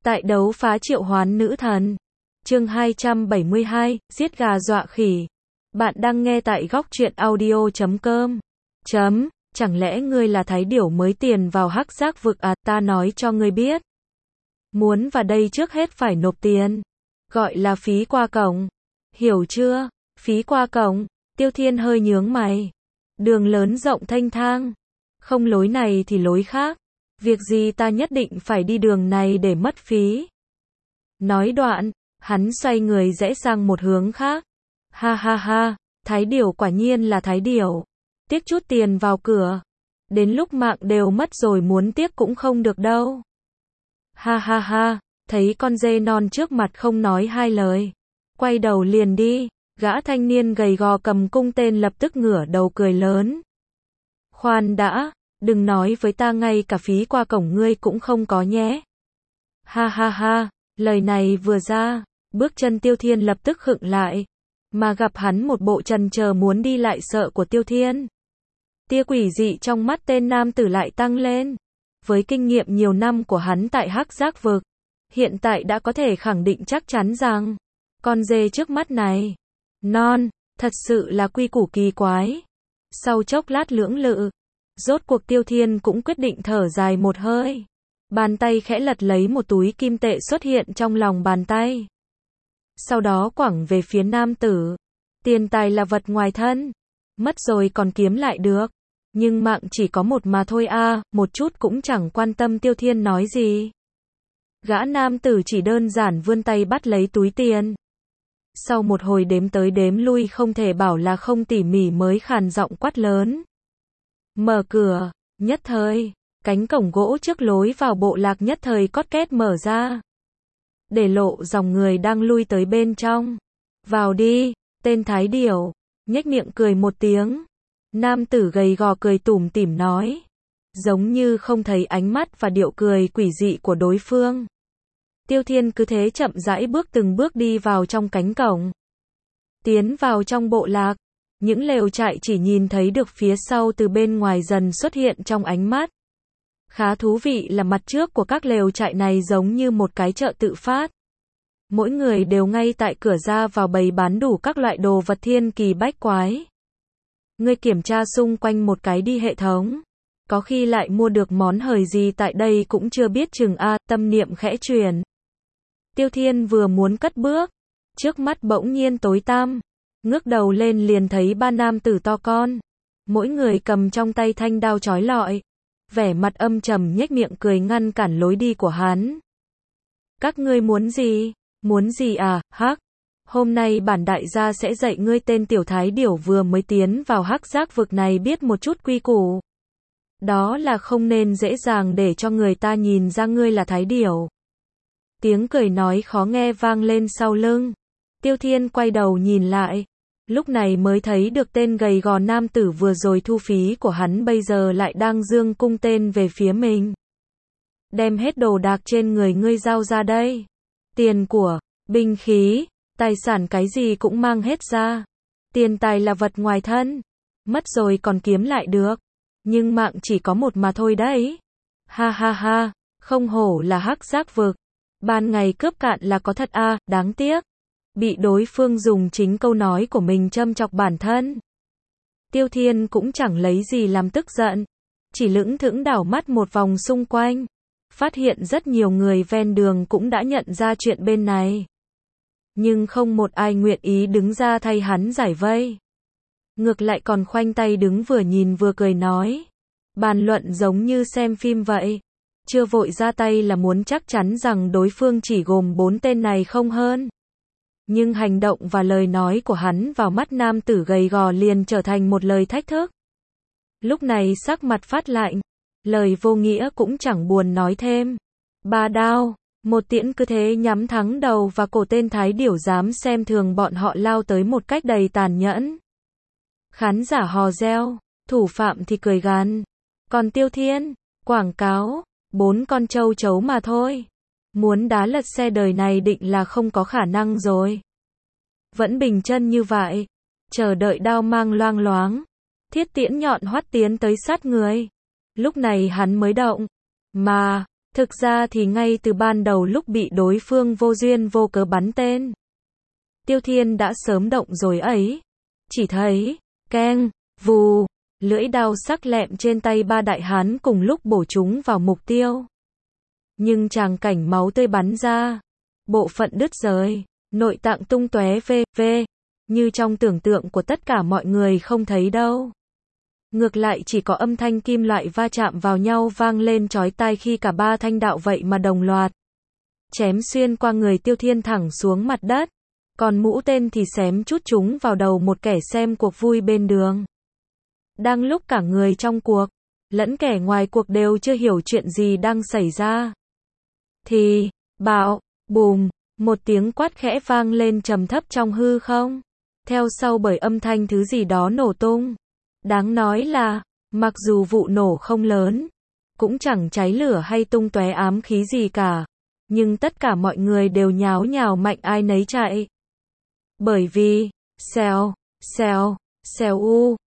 Tại đấu phá triệu hoán nữ thần. Chương 272, giết gà dọa khỉ. Bạn đang nghe tại góc truyện audio.com. Chẳng lẽ ngươi là thái điểu mới tiền vào hắc giác vực à? Ta nói cho ngươi biết. Muốn vào đây trước hết phải nộp tiền. Gọi là phí qua cổng. Hiểu chưa? Phí qua cổng. Tiêu Thiên hơi nhướng mày. Đường lớn rộng thênh thang. Không lối này thì lối khác. Việc gì ta nhất định phải đi đường này để mất phí. Nói đoạn, hắn xoay người rẽ sang một hướng khác. Ha ha ha, thái điểu quả nhiên là thái điểu. Tiếc chút tiền vào cửa. Đến lúc mạng đều mất rồi muốn tiếc cũng không được đâu. Ha ha ha, thấy con dê non trước mặt không nói hai lời. Quay đầu liền đi, gã thanh niên gầy gò cầm cung tên lập tức ngửa đầu cười lớn. Khoan đã, đừng nói với ta ngay cả phí qua cổng ngươi cũng không có nhé. Ha ha ha, lời này vừa ra, bước chân Tiêu Thiên lập tức khựng lại. Mà gặp hắn một bộ chần chờ muốn đi lại sợ của Tiêu Thiên. Tia quỷ dị trong mắt tên nam tử lại tăng lên. Với kinh nghiệm nhiều năm của hắn tại hắc giác vực, hiện tại đã có thể khẳng định chắc chắn rằng, con dê trước mắt này, non, thật sự là quy củ kỳ quái. Sau chốc lát lưỡng lự, rốt cuộc Tiêu Thiên cũng quyết định thở dài một hơi. Bàn tay khẽ lật lấy một túi kim tệ xuất hiện trong lòng bàn tay. Sau đó quẳng về phía nam tử. Tiền tài là vật ngoài thân. Mất rồi còn kiếm lại được. Nhưng mạng chỉ có một mà thôi a, một chút cũng chẳng quan tâm Tiêu Thiên nói gì. Gã nam tử chỉ đơn giản vươn tay bắt lấy túi tiền. Sau một hồi đếm tới đếm lui không thể bảo là không tỉ mỉ mới khàn giọng quát lớn. Mở cửa, nhất thời, cánh cổng gỗ trước lối vào bộ lạc nhất thời cót két mở ra. Để lộ dòng người đang lui tới bên trong. Vào đi, tên thái điểu, nhếch miệng cười một tiếng. Nam tử gầy gò cười tủm tỉm nói. Giống như không thấy ánh mắt và điệu cười quỷ dị của đối phương. Tiêu Thiên cứ thế chậm rãi bước từng bước đi vào trong cánh cổng. Tiến vào trong bộ lạc. Những lều trại chỉ nhìn thấy được phía sau từ bên ngoài dần xuất hiện trong ánh mắt. Khá thú vị là mặt trước của các lều trại này giống như một cái chợ tự phát. Mỗi người đều ngay tại cửa ra vào bày bán đủ các loại đồ vật thiên kỳ bách quái. Ngươi kiểm tra xung quanh một cái đi hệ thống. Có khi lại mua được món hời gì tại đây cũng chưa biết chừng a, tâm niệm khẽ truyền. Tiêu Thiên vừa muốn cất bước, trước mắt bỗng nhiên tối tăm. Ngước đầu lên liền thấy ba nam tử to con. Mỗi người cầm trong tay thanh đao chói lọi. Vẻ mặt âm trầm nhếch miệng cười ngăn cản lối đi của hắn. Các ngươi muốn gì? Muốn gì à? Hắc. Hôm nay bản đại gia sẽ dạy ngươi tên tiểu thái điểu vừa mới tiến vào hắc giác vực này biết một chút quy củ. Đó là không nên dễ dàng để cho người ta nhìn ra ngươi là thái điểu. Tiếng cười nói khó nghe vang lên sau lưng. Tiêu Thiên quay đầu nhìn lại. Lúc này mới thấy được tên gầy gò nam tử vừa rồi thu phí của hắn bây giờ lại đang giương cung tên về phía mình. Đem hết đồ đạc trên người ngươi giao ra đây. Tiền của, binh khí, tài sản cái gì cũng mang hết ra. Tiền tài là vật ngoài thân. Mất rồi còn kiếm lại được. Nhưng mạng chỉ có một mà thôi đấy. Ha ha ha, không hổ là hắc giác vực. Ban ngày cướp cạn là có thật a, đáng tiếc. Bị đối phương dùng chính câu nói của mình châm chọc bản thân. Tiêu Thiên cũng chẳng lấy gì làm tức giận. Chỉ lững thững đảo mắt một vòng xung quanh. Phát hiện rất nhiều người ven đường cũng đã nhận ra chuyện bên này. Nhưng không một ai nguyện ý đứng ra thay hắn giải vây. Ngược lại còn khoanh tay đứng vừa nhìn vừa cười nói. Bàn luận giống như xem phim vậy. Chưa vội ra tay là muốn chắc chắn rằng đối phương chỉ gồm 4 tên này không hơn. Nhưng hành động và lời nói của hắn vào mắt nam tử gầy gò liền trở thành một lời thách thức. Lúc này sắc mặt phát lạnh. Lời vô nghĩa cũng chẳng buồn nói thêm. Ba đao, một tiễn cứ thế nhắm thẳng đầu và cổ tên thái điểu dám xem thường bọn họ lao tới một cách đầy tàn nhẫn. Khán giả hò reo, thủ phạm thì cười gằn. Còn Tiêu Thiên, quảng cáo, 4 con trâu chấu mà thôi. Muốn đá lật xe đời này định là không có khả năng rồi. Vẫn bình chân như vậy, chờ đợi đao mang loang loáng. Thiết tiễn nhọn hoắt tiến tới sát người. Lúc này hắn mới động. Mà, Thực ra thì ngay từ ban đầu lúc bị đối phương vô duyên vô cớ bắn tên, Tiêu Thiên đã sớm động rồi ấy. Chỉ thấy, keng, vù, lưỡi đao sắc lẹm trên tay ba đại hán cùng lúc bổ chúng vào mục tiêu. Nhưng tràng cảnh máu tươi bắn ra, bộ phận đứt rời, nội tạng tung tóe v.v. như trong tưởng tượng của tất cả mọi người không thấy đâu. Ngược lại chỉ có âm thanh kim loại va chạm vào nhau vang lên chói tai khi cả ba thanh đạo vậy mà đồng loạt chém xuyên qua người Tiêu Thiên thẳng xuống mặt đất, còn mũi tên thì xém chút chúng vào đầu một kẻ xem cuộc vui bên đường. Đang lúc cả người trong cuộc, lẫn kẻ ngoài cuộc đều chưa hiểu chuyện gì đang xảy ra, thì, bạo, bùm, một tiếng quát khẽ vang lên trầm thấp trong hư không, theo sau bởi âm thanh thứ gì đó nổ tung. Đáng nói là, mặc dù vụ nổ không lớn, cũng chẳng cháy lửa hay tung tóe ám khí gì cả, nhưng tất cả mọi người đều nháo nhào mạnh ai nấy chạy. Bởi vì, xèo, xèo, xèo u,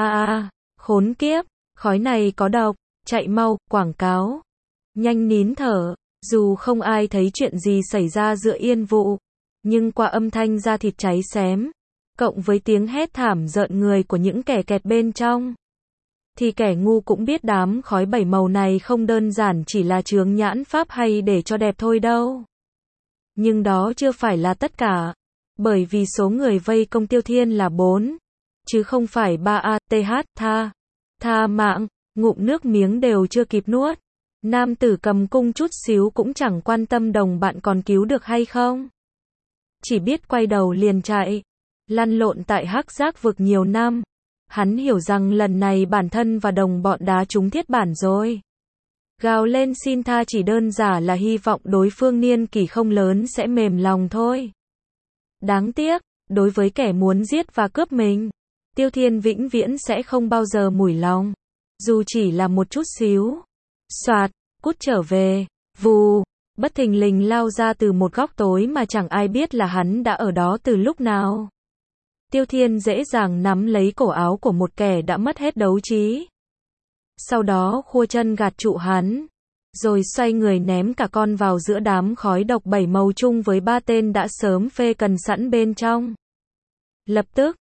khốn kiếp, khói này có độc, chạy mau, quảng cáo. Nhanh nín thở, dù không ai thấy chuyện gì xảy ra giữa yên vụ, nhưng qua âm thanh da thịt cháy xém, cộng với tiếng hét thảm rợn người của những kẻ kẹt bên trong, thì kẻ ngu cũng biết đám khói bảy màu này không đơn giản chỉ là chướng nhãn pháp hay để cho đẹp thôi đâu. Nhưng đó chưa phải là tất cả, bởi vì số người vây công Tiêu Thiên là 4, chứ không phải 3 tha mạng, ngụm nước miếng đều chưa kịp nuốt. Nam tử cầm cung chút xíu cũng chẳng quan tâm đồng bạn còn cứu được hay không. Chỉ biết quay đầu liền chạy. Lăn lộn tại Hắc Giác vực nhiều năm, hắn hiểu rằng lần này bản thân và đồng bọn đá trúng thiết bản rồi. Gào lên xin tha chỉ đơn giản là hy vọng đối phương niên kỷ không lớn sẽ mềm lòng thôi. Đáng tiếc, đối với kẻ muốn giết và cướp mình, Tiêu Thiên vĩnh viễn sẽ không bao giờ mủi lòng. Dù chỉ là một chút xíu. Soạt, cút trở về, vù, bất thình lình lao ra từ một góc tối mà chẳng ai biết là hắn đã ở đó từ lúc nào. Tiêu Thiên dễ dàng nắm lấy cổ áo của một kẻ đã mất hết đấu trí. Sau đó khua chân gạt trụ hắn, rồi xoay người ném cả con vào giữa đám khói độc bảy màu chung với ba tên đã sớm phê cần sẵn bên trong. Lập tức,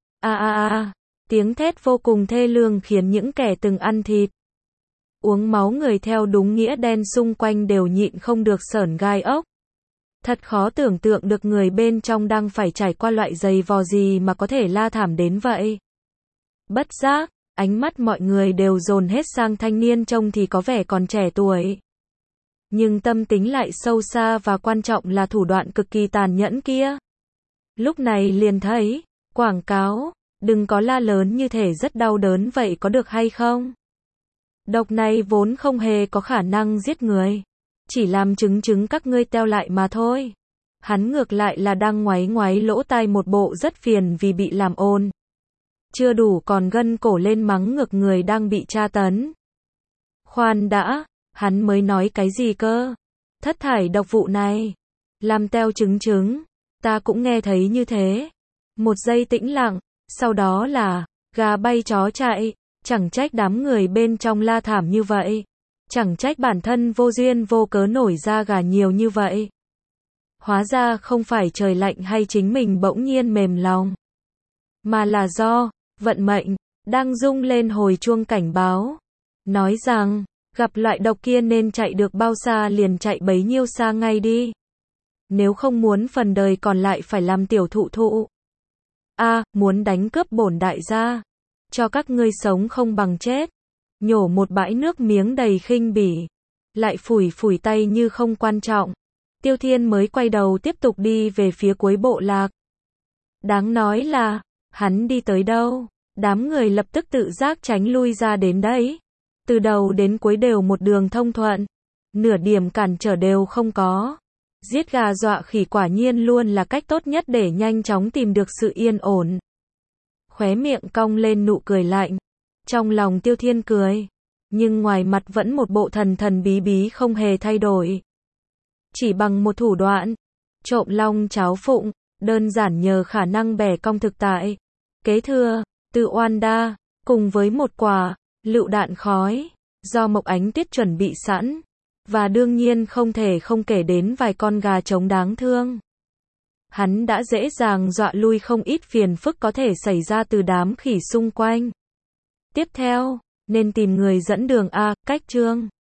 tiếng thét vô cùng thê lương khiến những kẻ từng ăn thịt, uống máu người theo đúng nghĩa đen xung quanh đều nhịn không được sởn gai ốc. Thật khó tưởng tượng được người bên trong đang phải trải qua loại giày vò gì mà có thể la thảm đến vậy. Bất giác, ánh mắt mọi người đều dồn hết sang thanh niên trông thì có vẻ còn trẻ tuổi. Nhưng tâm tính lại sâu xa và quan trọng là thủ đoạn cực kỳ tàn nhẫn kia. Lúc này liền thấy, quảng cáo, đừng có la lớn như thể rất đau đớn vậy có được hay không? Độc này vốn không hề có khả năng giết người, chỉ làm chứng các ngươi teo lại mà thôi. Hắn ngược lại là đang ngoáy ngoáy lỗ tai một bộ rất phiền vì bị làm ồn. Chưa đủ còn gân cổ lên mắng ngược người đang bị tra tấn. Khoan đã, hắn mới nói cái gì cơ? Thất thải độc vụ này, làm teo chứng, ta cũng nghe thấy như thế. Một giây tĩnh lặng, sau đó là, gà bay chó chạy, chẳng trách đám người bên trong la thảm như vậy. Chẳng trách bản thân vô duyên vô cớ nổi da gà nhiều như vậy. Hóa ra không phải trời lạnh hay chính mình bỗng nhiên mềm lòng, mà là do vận mệnh đang rung lên hồi chuông cảnh báo, nói rằng gặp loại độc kia nên chạy được bao xa liền chạy bấy nhiêu xa ngay đi. Nếu không muốn phần đời còn lại phải làm tiểu thụ. Muốn đánh cướp bổn đại gia, cho các ngươi sống không bằng chết. Nhổ một bãi nước miếng đầy khinh bỉ, lại phủi tay như không quan trọng. Tiêu Thiên mới quay đầu tiếp tục đi về phía cuối bộ lạc. Đáng nói là, hắn đi tới đâu, đám người lập tức tự giác tránh lui ra đến đấy. Từ đầu đến cuối đều một đường thông thuận, nửa điểm cản trở đều không có. Giết gà dọa khỉ quả nhiên luôn là cách tốt nhất để nhanh chóng tìm được sự yên ổn. Khóe miệng cong lên nụ cười lạnh. Trong lòng Tiêu Thiên cười, nhưng ngoài mặt vẫn một bộ thần bí không hề thay đổi. Chỉ bằng một thủ đoạn, trộm long cháo phụng, đơn giản nhờ khả năng bẻ cong thực tại, kế thừa, từ oan đa, cùng với một quả, lựu đạn khói, do Mộc Ánh Tuyết chuẩn bị sẵn, Và đương nhiên không thể không kể đến vài con gà trống đáng thương. Hắn đã dễ dàng dọa lui không ít phiền phức có thể xảy ra từ đám khỉ xung quanh. Tiếp theo, nên tìm người dẫn đường a, cách chương